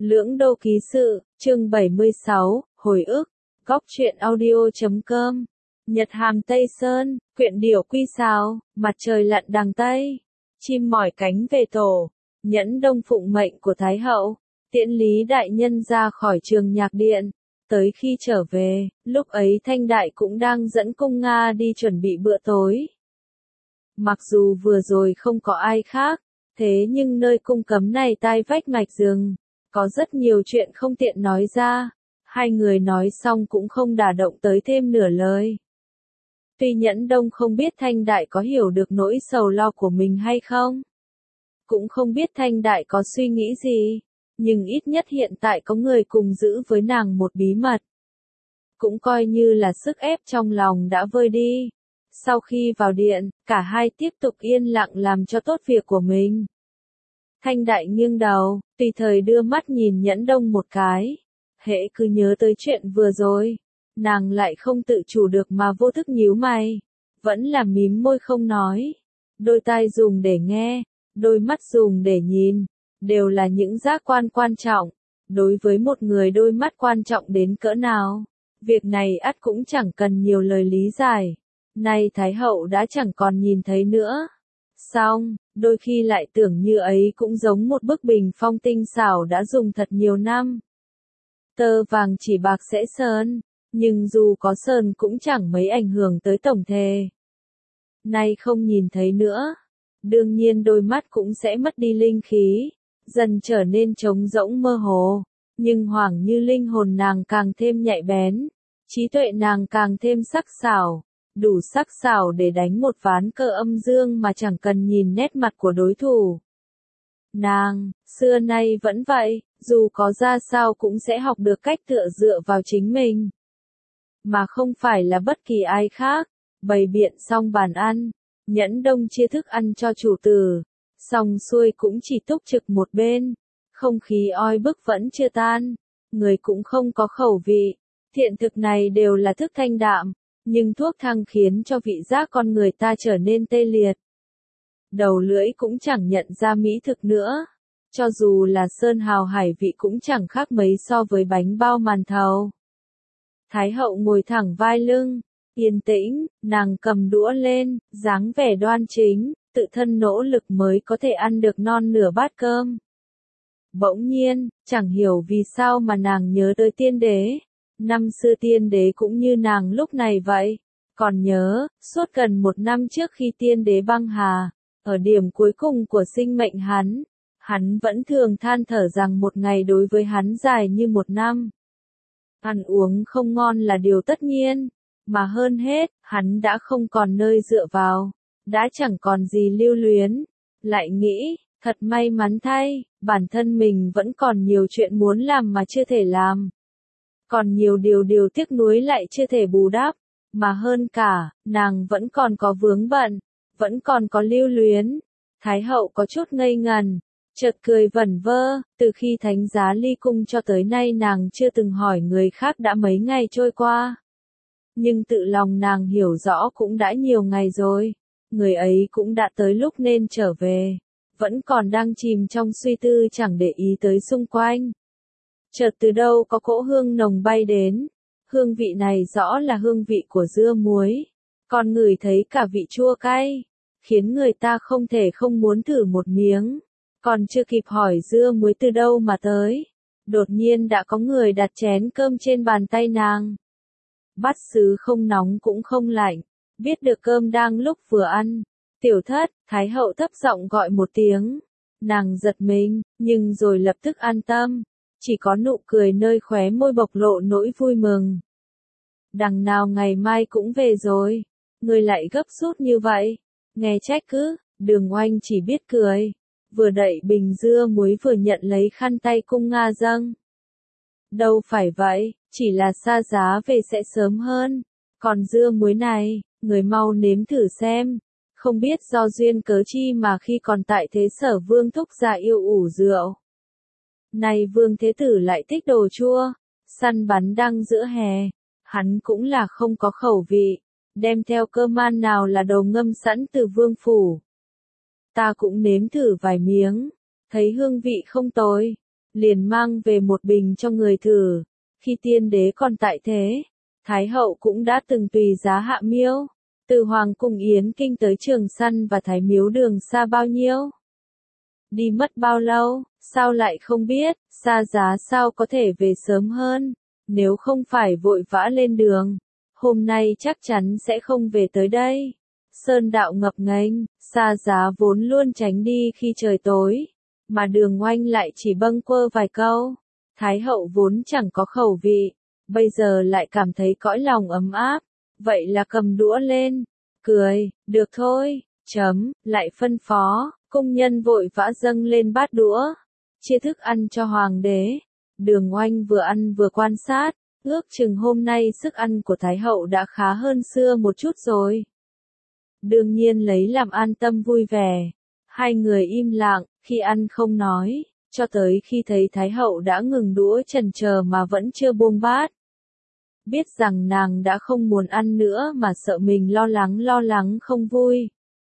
Lưỡng Đô Ký Sự, chương 76, hồi ức, góc truyện audio.com. Nhật hàm Tây Sơn, quyện điểu quy sào, mặt trời lặn đằng Tây, chim mỏi cánh về tổ, Nhẫn Đông phụng mệnh của Thái Hậu, tiễn Lý Đại Nhân ra khỏi trường nhạc điện. Tới khi trở về, lúc ấy Thanh Đại cũng đang dẫn cung Nga đi chuẩn bị bữa tối. Mặc dù vừa rồi không có ai khác, thế nhưng nơi cung cấm này tai vách mạch rừng, có rất nhiều chuyện không tiện nói ra. Hai người nói xong cũng không đả động tới thêm nửa lời. Tuy Nhẫn Đông không biết Thanh Đại có hiểu được nỗi sầu lo của mình hay không, cũng không biết Thanh Đại có suy nghĩ gì, nhưng ít nhất hiện tại có người cùng giữ với nàng một bí mật, cũng coi như là sức ép trong lòng đã vơi đi. Sau khi vào điện, cả hai tiếp tục yên lặng làm cho tốt việc của mình. Thanh Đại nghiêng đầu, tùy thời đưa mắt nhìn Nhẫn Đông một cái. Hễ cứ nhớ tới chuyện vừa rồi, nàng lại không tự chủ được mà vô thức nhíu mày, vẫn là mím môi không nói. Đôi tai dùng để nghe, đôi mắt dùng để nhìn, đều là những giác quan quan trọng. Đối với một người đôi mắt quan trọng đến cỡ nào, việc này ắt cũng chẳng cần nhiều lời lý giải. Nay Thái Hậu đã chẳng còn nhìn thấy nữa. Xong, đôi khi lại tưởng như ấy cũng giống một bức bình phong tinh xảo đã dùng thật nhiều năm. Tơ vàng chỉ bạc sẽ sơn, nhưng dù có sơn cũng chẳng mấy ảnh hưởng tới tổng thể. Nay không nhìn thấy nữa, đương nhiên đôi mắt cũng sẽ mất đi linh khí, dần trở nên trống rỗng mơ hồ, nhưng hoảng như linh hồn nàng càng thêm nhạy bén, trí tuệ nàng càng thêm sắc sảo, đủ sắc sảo để đánh một ván cờ âm dương mà chẳng cần nhìn nét mặt của đối thủ. Nàng, xưa nay vẫn vậy, dù có ra sao cũng sẽ học được cách tựa dựa vào chính mình, mà không phải là bất kỳ ai khác. Bày biện xong bàn ăn, Nhẫn Đông chia thức ăn cho chủ tử, xong xuôi cũng chỉ túc trực một bên, không khí oi bức vẫn chưa tan, người cũng không có khẩu vị. Thiện thực này đều là thức thanh đạm, nhưng thuốc thang khiến cho vị giác con người ta trở nên tê liệt. Đầu lưỡi cũng chẳng nhận ra mỹ thực nữa, cho dù là sơn hào hải vị cũng chẳng khác mấy so với bánh bao màn thầu. Thái Hậu ngồi thẳng vai lưng, yên tĩnh, nàng cầm đũa lên, dáng vẻ đoan chính, tự thân nỗ lực mới có thể ăn được non nửa bát cơm. Bỗng nhiên, chẳng hiểu vì sao mà nàng nhớ tới tiên đế. Năm xưa tiên đế cũng như nàng lúc này vậy. Còn nhớ, suốt gần một năm trước khi tiên đế băng hà, ở điểm cuối cùng của sinh mệnh hắn vẫn thường than thở rằng một ngày đối với hắn dài như một năm. Ăn uống không ngon là điều tất nhiên, mà hơn hết, hắn đã không còn nơi dựa vào, đã chẳng còn gì lưu luyến. Lại nghĩ, thật may mắn thay, bản thân mình vẫn còn nhiều chuyện muốn làm mà chưa thể làm. Còn nhiều điều tiếc nuối lại chưa thể bù đắp, mà hơn cả, nàng vẫn còn có vướng bận, vẫn còn có lưu luyến. Thái Hậu có chút ngây ngần, chợt cười vẩn vơ, từ khi thánh giá ly cung cho tới nay nàng chưa từng hỏi người khác đã mấy ngày trôi qua. Nhưng tự lòng nàng hiểu rõ cũng đã nhiều ngày rồi, người ấy cũng đã tới lúc nên trở về, vẫn còn đang chìm trong suy tư chẳng để ý tới xung quanh. Chợt từ đâu có cỗ hương nồng bay đến, hương vị này rõ là hương vị của dưa muối, còn ngửi thấy cả vị chua cay, khiến người ta không thể không muốn thử một miếng. Còn chưa kịp hỏi dưa muối từ đâu mà tới, đột nhiên đã có người đặt chén cơm trên bàn tay nàng. Bát sứ không nóng cũng không lạnh, biết được cơm đang lúc vừa ăn. Tiểu Thất, Thái Hậu thấp giọng gọi một tiếng. Nàng giật mình, nhưng rồi lập tức an tâm, chỉ có nụ cười nơi khóe môi bộc lộ nỗi vui mừng. Đằng nào ngày mai cũng về rồi, người lại gấp rút như vậy. Nghe trách cứ, Đường Oanh chỉ biết cười, vừa đậy bình dưa muối vừa nhận lấy khăn tay cung Nga dâng. Đâu phải vậy, chỉ là xa giá về sẽ sớm hơn. Còn dưa muối này, người mau nếm thử xem. Không biết do duyên cớ chi mà khi còn tại thế Sở Vương thúc gia yêu ủ rượu. Này Vương Thế Tử lại thích đồ chua, săn bắn đang giữa hè, hắn cũng là không có khẩu vị, đem theo cơm ăn nào là đồ ngâm sẵn từ vương phủ. Ta cũng nếm thử vài miếng, thấy hương vị không tồi, liền mang về một bình cho người thử. Khi tiên đế còn tại thế, Thái hậu cũng đã từng tùy giá hạ miêu, từ Hoàng cung Yến Kinh tới Trường Săn và Thái Miếu đường xa bao nhiêu? Đi mất bao lâu, sao lại không biết, xa giá sao có thể về sớm hơn, nếu không phải vội vã lên đường, hôm nay chắc chắn sẽ không về tới đây. Sơn đạo ngập nghênh, xa giá vốn luôn tránh đi khi trời tối, mà Đường Oanh lại chỉ bâng quơ vài câu. Thái hậu vốn chẳng có khẩu vị, bây giờ lại cảm thấy cõi lòng ấm áp, vậy là cầm đũa lên, cười, được thôi, lại phân phó, cung nhân vội vã dâng lên bát đũa, chia thức ăn cho hoàng đế. Đường Oanh vừa ăn vừa quan sát, ước chừng hôm nay sức ăn của Thái hậu đã khá hơn xưa một chút rồi. Đương nhiên lấy làm an tâm vui vẻ, hai người im lặng, khi ăn không nói, cho tới khi thấy Thái hậu đã ngừng đũa chần chờ mà vẫn chưa buông bát. Biết rằng nàng đã không muốn ăn nữa mà sợ mình lo lắng không vui.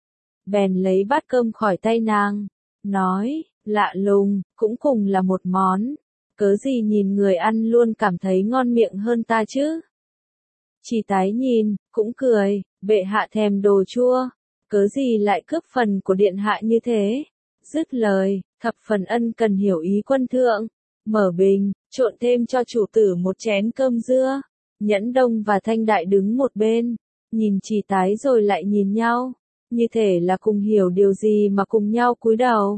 Bèn lấy bát cơm khỏi tay nàng, nói, lạ lùng, cũng cùng là một món, cớ gì nhìn người ăn luôn cảm thấy ngon miệng hơn ta chứ? Chỉ Tái nhìn, cũng cười, bệ hạ thèm đồ chua, cớ gì lại cướp phần của điện hạ như thế? Dứt lời, thập phần ân cần hiểu ý quân thượng, mở bình, trộn thêm cho chủ tử một chén cơm dưa. Nhẫn Đông và Thanh Đại đứng một bên, nhìn Chỉ Tái rồi lại nhìn nhau, như thể là cùng hiểu điều gì mà cùng nhau cúi đầu.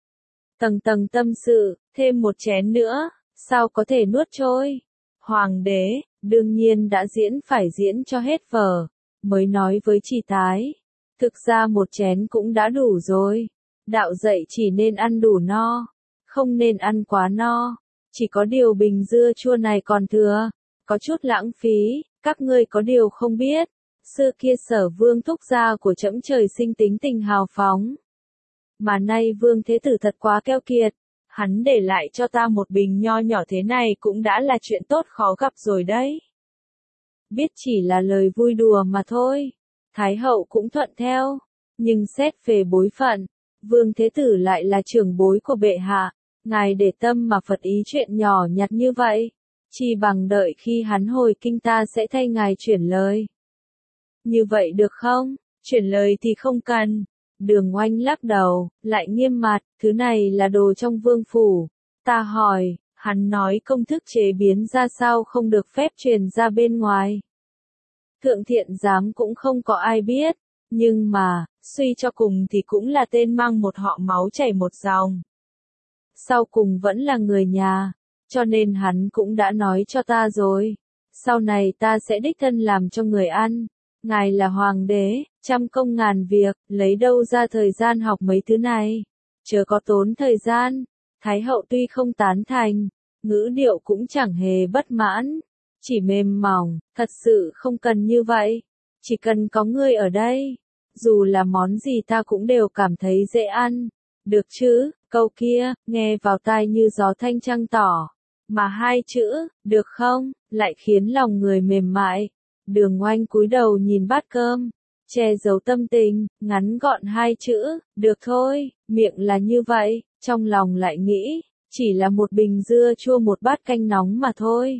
Tầng tầng tâm sự, thêm một chén nữa, sao có thể nuốt trôi? Hoàng đế, đương nhiên đã diễn phải diễn cho hết vở, mới nói với Chỉ Tái. Thực ra một chén cũng đã đủ rồi, đạo dạy chỉ nên ăn đủ no, không nên ăn quá no, chỉ có điều bình dưa chua này còn thừa, có chút lãng phí, các ngươi có điều không biết, xưa kia Sở Vương thúc gia của trẫm trời sinh tính tình hào phóng. Mà nay Vương Thế Tử thật quá keo kiệt, hắn để lại cho ta một bình nho nhỏ thế này cũng đã là chuyện tốt khó gặp rồi đấy. Biết chỉ là lời vui đùa mà thôi, Thái hậu cũng thuận theo, nhưng xét về bối phận, Vương Thế Tử lại là trưởng bối của bệ hạ, ngài để tâm mà phật ý chuyện nhỏ nhặt như vậy. Chỉ bằng đợi khi hắn hồi kinh ta sẽ thay ngài chuyển lời. Như vậy được không? Chuyển lời thì không cần. Đường Oanh lắc đầu, lại nghiêm mặt, thứ này là đồ trong vương phủ. Ta hỏi, hắn nói công thức chế biến ra sao không được phép truyền ra bên ngoài. Thượng thiện giám cũng không có ai biết, nhưng mà, suy cho cùng thì cũng là tên mang một họ máu chảy một dòng. Sau cùng vẫn là người nhà. Cho nên hắn cũng đã nói cho ta rồi. Sau này ta sẽ đích thân làm cho người ăn. Ngài là hoàng đế, trăm công ngàn việc, lấy đâu ra thời gian học mấy thứ này. Chớ có tốn thời gian. Thái hậu tuy không tán thành, ngữ điệu cũng chẳng hề bất mãn. Chỉ mềm mỏng, thật sự không cần như vậy. Chỉ cần có ngươi ở đây. Dù là món gì ta cũng đều cảm thấy dễ ăn. Được chứ, câu kia, nghe vào tai như gió thanh trăng tỏ. Mà hai chữ, được không, lại khiến lòng người mềm mại. Đường Oanh cúi đầu nhìn bát cơm, che giấu tâm tình, ngắn gọn hai chữ, được thôi, miệng là như vậy, trong lòng lại nghĩ, chỉ là một bình dưa chua một bát canh nóng mà thôi.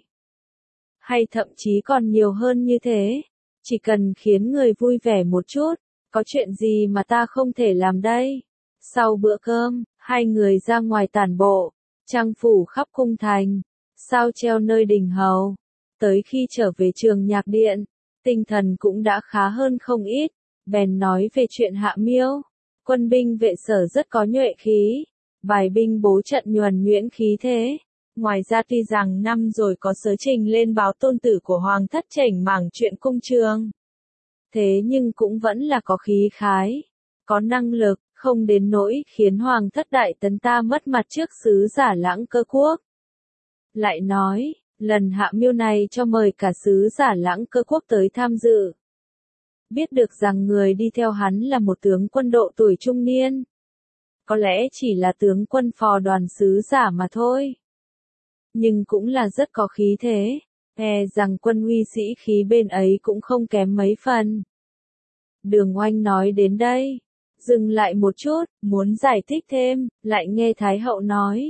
Hay thậm chí còn nhiều hơn như thế, chỉ cần khiến người vui vẻ một chút, có chuyện gì mà ta không thể làm đây. Sau bữa cơm, hai người ra ngoài tản bộ. Trang phủ khắp cung thành, sao treo nơi đình hầu. Tới khi trở về trường nhạc điện, tinh thần cũng đã khá hơn không ít, bèn nói về chuyện Hạ Miêu. Quân binh vệ Sở rất có nhuệ khí, bài binh bố trận nhuần nhuyễn khí thế. Ngoài ra tuy rằng năm rồi có sớ trình lên báo tôn tử của hoàng thất chảnh mảng chuyện cung trường. Thế nhưng cũng vẫn là có khí khái, có năng lực. Không đến nỗi khiến hoàng thất đại tấn ta mất mặt trước sứ giả Lãng Cơ quốc. Lại nói, lần Hạ Miêu này cho mời cả sứ giả Lãng Cơ quốc tới tham dự. Biết được rằng người đi theo hắn là một tướng quân độ tuổi trung niên. Có lẽ chỉ là tướng quân phò đoàn sứ giả mà thôi. Nhưng cũng là rất có khí thế, rằng quân uy sĩ khí bên ấy cũng không kém mấy phần. Đường Oanh nói đến đây. Dừng lại một chút, muốn giải thích thêm, lại nghe Thái hậu nói.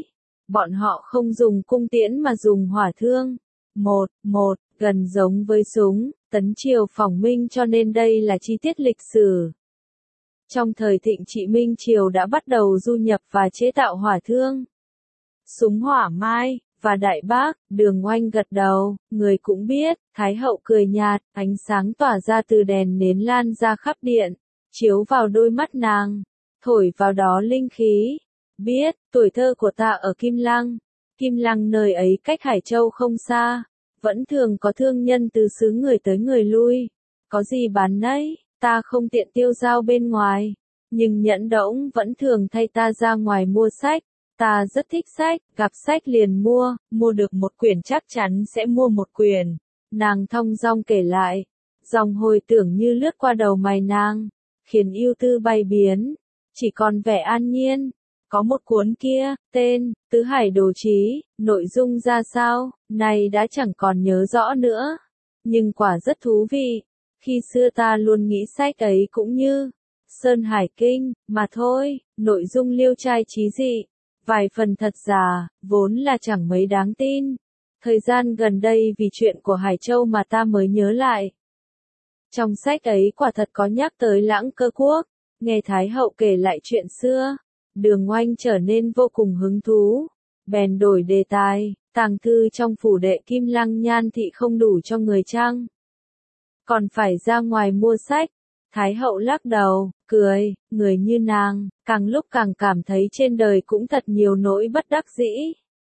Bọn họ không dùng cung tiễn mà dùng hỏa thương. Một, gần giống với súng, Tấn Triều phỏng minh cho nên đây là chi tiết lịch sử. Trong thời thịnh trị Minh Triều đã bắt đầu du nhập và chế tạo hỏa thương. Súng hỏa mai, và đại bác, Đường Oanh gật đầu, người cũng biết, Thái hậu cười nhạt, ánh sáng tỏa ra từ đèn nến lan ra khắp điện, chiếu vào đôi mắt nàng, thổi vào đó linh khí. Biết, tuổi thơ của ta ở Kim Lăng nơi ấy cách Hải Châu không xa, vẫn thường có thương nhân từ xứ người tới người lui, có gì bán nấy, ta không tiện tiêu dao bên ngoài, nhưng Nhẫn Đỗng vẫn thường thay ta ra ngoài mua sách. Ta rất thích sách, gặp sách liền mua được một quyển chắc chắn sẽ mua một quyển. Nàng thong dong kể lại, dòng hồi tưởng như lướt qua đầu mày nàng, khiến ưu tư bay biến, chỉ còn vẻ an nhiên. Có một cuốn kia, tên, Tứ Hải Đồ Chí, nội dung ra sao, này đã chẳng còn nhớ rõ nữa. Nhưng quả rất thú vị, khi xưa ta luôn nghĩ sách ấy cũng như Sơn Hải Kinh, mà thôi, nội dung liêu trai chí dị. Vài phần thật giả, vốn là chẳng mấy đáng tin. Thời gian gần đây vì chuyện của Hải Châu mà ta mới nhớ lại. Trong sách ấy quả thật có nhắc tới Lãng Cơ Quốc, nghe Thái hậu kể lại chuyện xưa, Đường Oanh trở nên vô cùng hứng thú, bèn đổi đề tài, tàng thư trong phủ đệ Kim Lăng Nhan thị không đủ cho người chăng? Còn phải ra ngoài mua sách. Thái hậu lắc đầu, cười, người như nàng, càng lúc càng cảm thấy trên đời cũng thật nhiều nỗi bất đắc dĩ.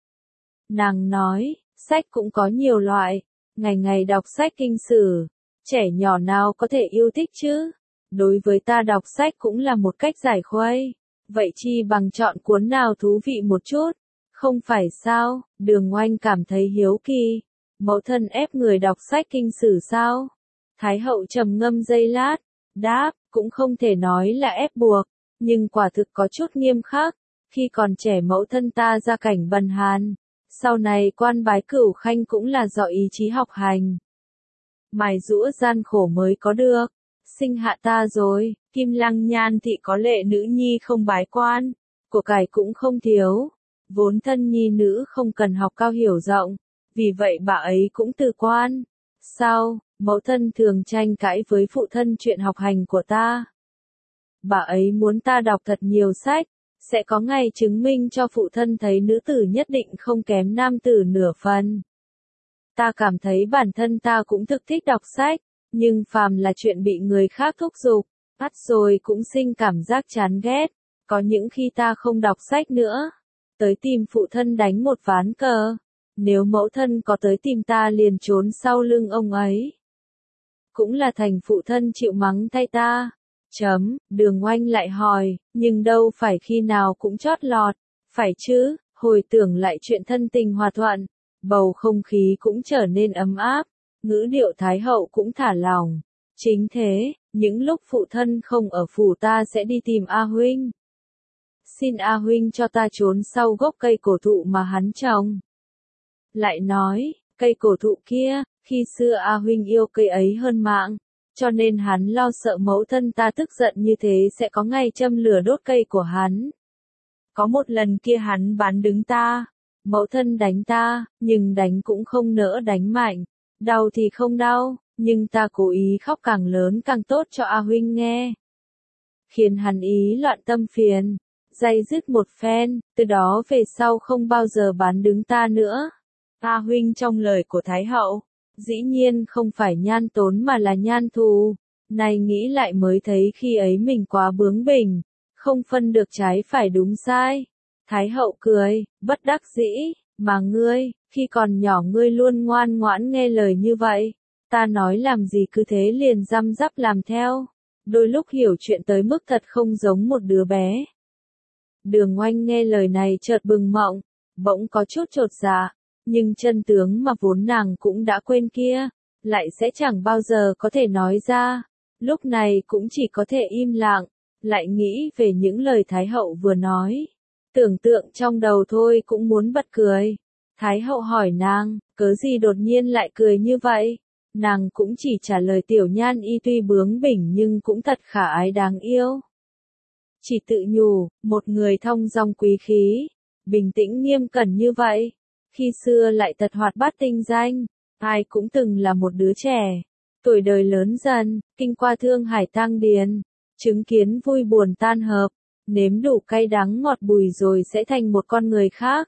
Nàng nói, sách cũng có nhiều loại, ngày ngày đọc sách kinh sử, trẻ nhỏ nào có thể yêu thích chứ? Đối với ta đọc sách cũng là một cách giải khuây, vậy chi bằng chọn cuốn nào thú vị một chút, không phải sao? Đường Oanh cảm thấy hiếu kỳ, mẫu thân ép người đọc sách kinh sử sao? Thái hậu trầm ngâm giây lát, đáp, cũng không thể nói là ép buộc, nhưng quả thực có chút nghiêm khắc. Khi còn trẻ mẫu thân ta ra cảnh bần hàn, sau này quan bái cửu khanh cũng là do ý chí học hành. Mài giũa gian khổ mới có được, sinh hạ ta rồi, Kim Lăng Nhan thị có lệ nữ nhi không bái quan, của cải cũng không thiếu, vốn thân nhi nữ không cần học cao hiểu rộng, vì vậy bà ấy cũng từ quan. Sau, mẫu thân thường tranh cãi với phụ thân chuyện học hành của ta. Bà ấy muốn ta đọc thật nhiều sách, sẽ có ngày chứng minh cho phụ thân thấy nữ tử nhất định không kém nam tử nửa phần. Ta cảm thấy bản thân ta cũng thực thích đọc sách, nhưng phàm là chuyện bị người khác thúc giục, bắt rồi cũng sinh cảm giác chán ghét. Có những khi ta không đọc sách nữa, tới tìm phụ thân đánh một ván cờ. Nếu mẫu thân có tới tìm ta liền trốn sau lưng ông ấy. Cũng là thành phụ thân chịu mắng thay ta. Đường Oanh lại hỏi, nhưng đâu phải khi nào cũng chót lọt, phải chứ? Hồi tưởng lại chuyện thân tình hòa thuận, bầu không khí cũng trở nên ấm áp, ngữ điệu Thái hậu cũng thả lỏng. Chính thế, những lúc phụ thân không ở phủ ta sẽ đi tìm A huynh. Xin A huynh cho ta trốn sau gốc cây cổ thụ mà hắn trồng. Lại nói, cây cổ thụ kia, khi xưa A huynh yêu cây ấy hơn mạng, cho nên hắn lo sợ mẫu thân ta tức giận như thế sẽ có ngày châm lửa đốt cây của hắn. Có một lần kia hắn bán đứng ta, mẫu thân đánh ta, nhưng đánh cũng không nỡ đánh mạnh, đau thì không đau, nhưng ta cố ý khóc càng lớn càng tốt cho A huynh nghe. Khiến hắn ý loạn tâm phiền, day dứt một phen, từ đó về sau không bao giờ bán đứng ta nữa. A huynh trong lời của Thái hậu, dĩ nhiên không phải nhan tốn mà là nhan thù. Này nghĩ lại mới thấy khi ấy mình quá bướng bỉnh, không phân được trái phải đúng sai. Thái hậu cười, bất đắc dĩ, mà ngươi, khi còn nhỏ ngươi luôn ngoan ngoãn nghe lời như vậy. Ta nói làm gì cứ thế liền răm rắp làm theo. Đôi lúc hiểu chuyện tới mức thật không giống một đứa bé. Đường Oanh nghe lời này chợt bừng mộng, bỗng có chút chột dạ. Nhưng chân tướng mà vốn nàng cũng đã quên kia, lại sẽ chẳng bao giờ có thể nói ra. Lúc này cũng chỉ có thể im lặng, lại nghĩ về những lời Thái hậu vừa nói. Tưởng tượng trong đầu thôi cũng muốn bật cười. Thái hậu hỏi nàng, cớ gì đột nhiên lại cười như vậy? Nàng cũng chỉ trả lời tiểu nhan y tuy bướng bỉnh nhưng cũng thật khả ái đáng yêu. Chỉ tự nhủ, một người thong dong quý khí, bình tĩnh nghiêm cẩn như vậy. Khi xưa lại thật hoạt bát tinh danh, ai cũng từng là một đứa trẻ. Tuổi đời lớn dần, kinh qua thương hải tang điền, chứng kiến vui buồn tan hợp, nếm đủ cay đắng ngọt bùi rồi sẽ thành một con người khác.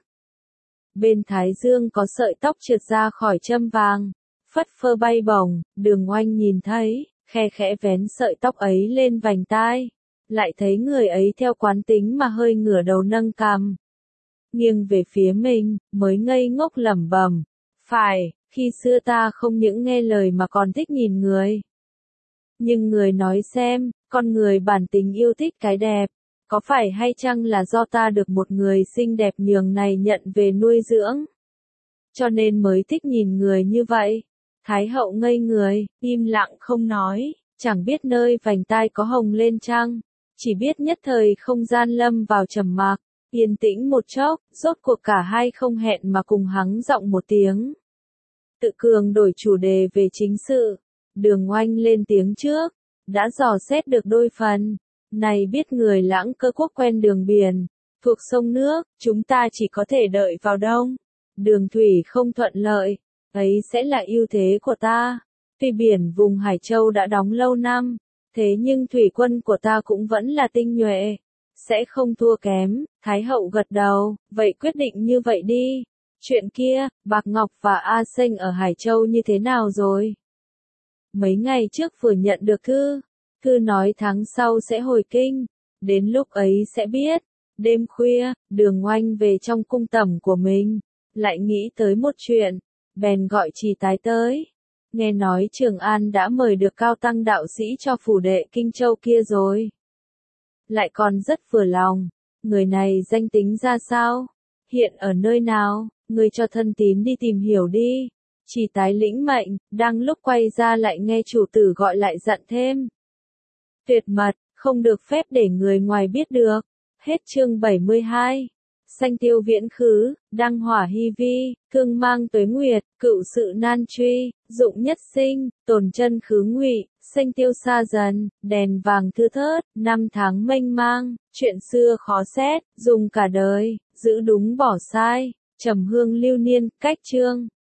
Bên thái dương có sợi tóc trượt ra khỏi châm vàng, phất phơ bay bổng, Đường Oanh nhìn thấy, khe khẽ vén sợi tóc ấy lên vành tai, lại thấy người ấy theo quán tính mà hơi ngửa đầu nâng cằm, nghiêng về phía mình, mới ngây ngốc lẩm bẩm, phải, khi xưa ta không những nghe lời mà còn thích nhìn người. Nhưng người nói xem, con người bản tính yêu thích cái đẹp, có phải hay chăng là do ta được một người xinh đẹp nhường này nhận về nuôi dưỡng, cho nên mới thích nhìn người như vậy. Thái hậu ngây người, im lặng không nói, chẳng biết nơi vành tai có hồng lên chăng, chỉ biết nhất thời không gian lâm vào trầm mặc, yên tĩnh một chốc, rốt cuộc cả hai không hẹn mà cùng hắng giọng một tiếng. Tự cường đổi chủ đề về chính sự, Đường Oanh lên tiếng trước, đã dò xét được đôi phần, này biết người Lãng Cơ quốc quen đường biển, thuộc sông nước, chúng ta chỉ có thể đợi vào đông. Đường thủy không thuận lợi, ấy sẽ là ưu thế của ta. Tuy biển vùng Hải Châu đã đóng lâu năm, thế nhưng thủy quân của ta cũng vẫn là tinh nhuệ, sẽ không thua kém. Thái hậu gật đầu, vậy quyết định như vậy đi. Chuyện kia, Bạc Ngọc và A Sinh ở Hải Châu như thế nào rồi? Mấy ngày trước vừa nhận được thư nói tháng sau sẽ hồi kinh, đến lúc ấy sẽ biết. Đêm khuya, Đường Oanh về trong cung tẩm của mình, lại nghĩ tới một chuyện, bèn gọi Trì Tái tới. Nghe nói Trường An đã mời được cao tăng đạo sĩ cho phủ đệ Kinh Châu kia rồi. Lại còn rất vừa lòng, người này danh tính ra sao? Hiện ở nơi nào? Người cho thân tín đi tìm hiểu đi. Trì Tái lĩnh mệnh, đang lúc quay ra lại nghe chủ tử gọi lại dặn thêm. Tuyệt mật, không được phép để người ngoài biết được. Hết chương 72. Sanh tiêu viễn khứ, đăng hỏa hy vi, thương mang tuế nguyệt, cựu sự nan truy, dụng nhất sinh, tồn chân khứ ngụy, sanh tiêu xa dần, đèn vàng thưa thớt, năm tháng mênh mang, chuyện xưa khó xét, dùng cả đời, giữ đúng bỏ sai, trầm hương lưu niên, cách chương.